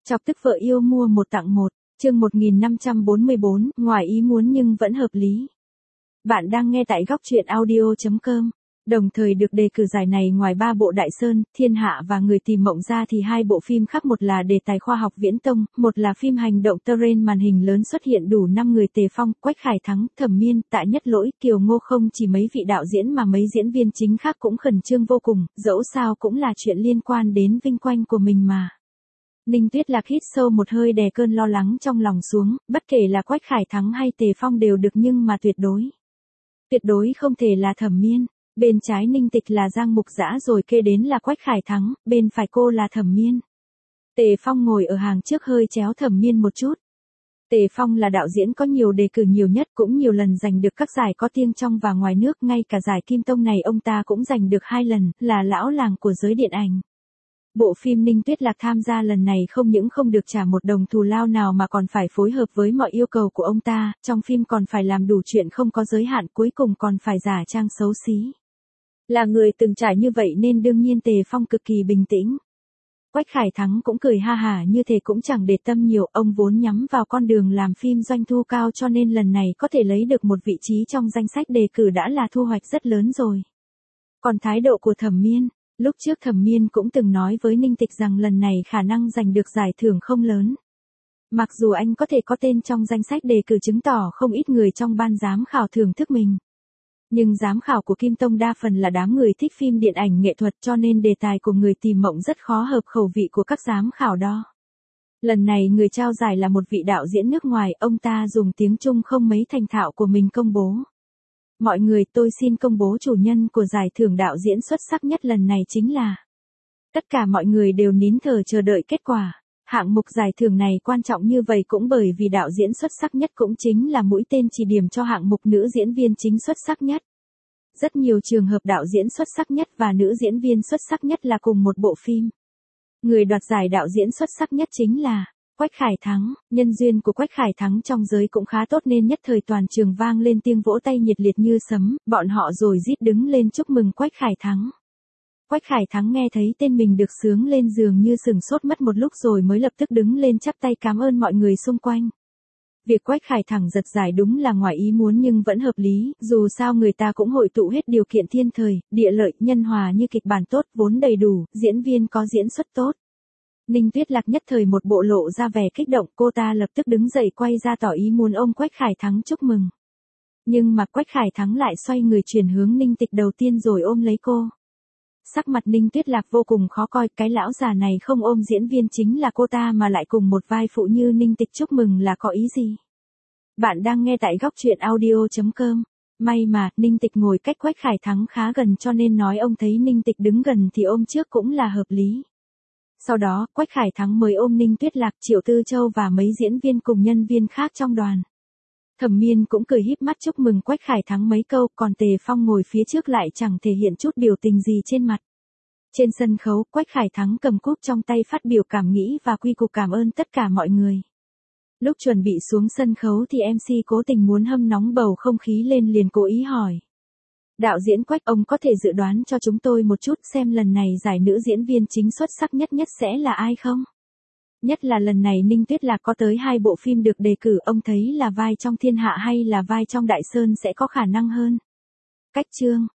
Chọc tức vợ yêu mua một tặng một, chương 1544, ngoài ý muốn nhưng vẫn hợp lý. Bạn đang nghe tại góc truyện audio.com. Đồng thời được đề cử giải này ngoài 3 bộ Đại Sơn, Thiên Hạ và Người tìm mộng ra thì 2 bộ phim khác, một là đề tài khoa học viễn tông, một là phim hành động terrain màn hình lớn xuất hiện đủ 5 người: Tề Phong, Quách Khải Thắng, Thẩm Miên, Tạ Nhất Lỗi, Kiều Ngô. Không chỉ mấy vị đạo diễn mà mấy diễn viên chính khác cũng khẩn trương vô cùng, dẫu sao cũng là chuyện liên quan đến vinh quang của mình mà. Ninh Tuyết Lạc hít sâu một hơi đè cơn lo lắng trong lòng xuống, bất kể là Quách Khải Thắng hay Tề Phong đều được nhưng mà tuyệt đối không thể là Thẩm Miên. Bên trái Ninh Tịch là Giang Mục Dã, rồi kê đến là Quách Khải Thắng, bên phải cô là Thẩm Miên. Tề Phong ngồi ở hàng trước hơi chéo Thẩm Miên một chút. Tề Phong là đạo diễn có nhiều đề cử nhiều nhất, cũng nhiều lần giành được các giải có tiếng trong và ngoài nước, ngay cả giải Kim Tông này ông ta cũng giành được 2 lần, là lão làng của giới điện ảnh. Bộ phim Ninh Tuyết Lạc tham gia lần này không những không được trả một đồng thù lao nào mà còn phải phối hợp với mọi yêu cầu của ông ta, trong phim còn phải làm đủ chuyện không có giới hạn, cuối cùng còn phải giả trang xấu xí. Là người từng trải như vậy nên đương nhiên Tề Phong cực kỳ bình tĩnh. Quách Khải Thắng cũng cười ha hả như thế, cũng chẳng để tâm nhiều, ông vốn nhắm vào con đường làm phim doanh thu cao cho nên lần này có thể lấy được một vị trí trong danh sách đề cử đã là thu hoạch rất lớn rồi. Còn thái độ của Thẩm Miên, lúc trước Thẩm Miên cũng từng nói với Ninh Tịch rằng lần này khả năng giành được giải thưởng không lớn. Mặc dù anh có thể có tên trong danh sách đề cử chứng tỏ không ít người trong ban giám khảo thưởng thức mình. Nhưng giám khảo của Kim Tông đa phần là đám người thích phim điện ảnh nghệ thuật cho nên đề tài của Người tìm mộng rất khó hợp khẩu vị của các giám khảo đó. Lần này người trao giải là một vị đạo diễn nước ngoài, ông ta dùng tiếng Trung không mấy thành thạo của mình công bố. Mọi người, tôi xin công bố chủ nhân của giải thưởng đạo diễn xuất sắc nhất lần này chính là... Tất cả mọi người đều nín thở chờ đợi kết quả. Hạng mục giải thưởng này quan trọng như vậy cũng bởi vì đạo diễn xuất sắc nhất cũng chính là mũi tên chỉ điểm cho hạng mục nữ diễn viên chính xuất sắc nhất. Rất nhiều trường hợp đạo diễn xuất sắc nhất và nữ diễn viên xuất sắc nhất là cùng một bộ phim. Người đoạt giải đạo diễn xuất sắc nhất chính là Quách Khải Thắng. Nhân duyên của Quách Khải Thắng trong giới cũng khá tốt nên nhất thời toàn trường vang lên tiếng vỗ tay nhiệt liệt như sấm, bọn họ rồi rít đứng lên chúc mừng Quách Khải Thắng. Quách Khải Thắng nghe thấy tên mình được xướng lên dường như sửng sốt mất một lúc rồi mới lập tức đứng lên chắp tay cảm ơn mọi người xung quanh. Việc Quách Khải Thắng giật giải đúng là ngoài ý muốn nhưng vẫn hợp lý, dù sao người ta cũng hội tụ hết điều kiện thiên thời, địa lợi, nhân hòa như kịch bản tốt, vốn đầy đủ, diễn viên có diễn xuất tốt. Ninh Tuyết Lạc nhất thời một bộ lộ ra vẻ kích động, cô ta lập tức đứng dậy quay ra tỏ ý muốn ôm Quách Khải Thắng chúc mừng. Nhưng mà Quách Khải Thắng lại xoay người chuyển hướng Ninh Tịch đầu tiên rồi ôm lấy cô. Sắc mặt Ninh Tuyết Lạc vô cùng khó coi, cái lão già này không ôm diễn viên chính là cô ta mà lại cùng một vai phụ như Ninh Tịch chúc mừng là có ý gì? Bạn đang nghe tại góc truyện audio.com. May mà, Ninh Tịch ngồi cách Quách Khải Thắng khá gần cho nên nói ông thấy Ninh Tịch đứng gần thì ôm trước cũng là hợp lý. Sau đó, Quách Khải Thắng mới ôm Ninh Tuyết Lạc, Triệu Tư Châu và mấy diễn viên cùng nhân viên khác trong đoàn. Thẩm Miên cũng cười híp mắt chúc mừng Quách Khải Thắng mấy câu, còn Tề Phong ngồi phía trước lại chẳng thể hiện chút biểu tình gì trên mặt. Trên sân khấu, Quách Khải Thắng cầm cúp trong tay phát biểu cảm nghĩ và quy cục cảm ơn tất cả mọi người. Lúc chuẩn bị xuống sân khấu thì MC cố tình muốn hâm nóng bầu không khí lên liền cố ý hỏi. Đạo diễn Quách, ông có thể dự đoán cho chúng tôi một chút xem lần này giải nữ diễn viên chính xuất sắc nhất sẽ là ai không? Nhất là lần này Ninh Tuyết Lạc có tới 2 bộ phim được đề cử, ông thấy là vai trong Thiên Hạ hay là vai trong Đại Sơn sẽ có khả năng hơn? Cách chương,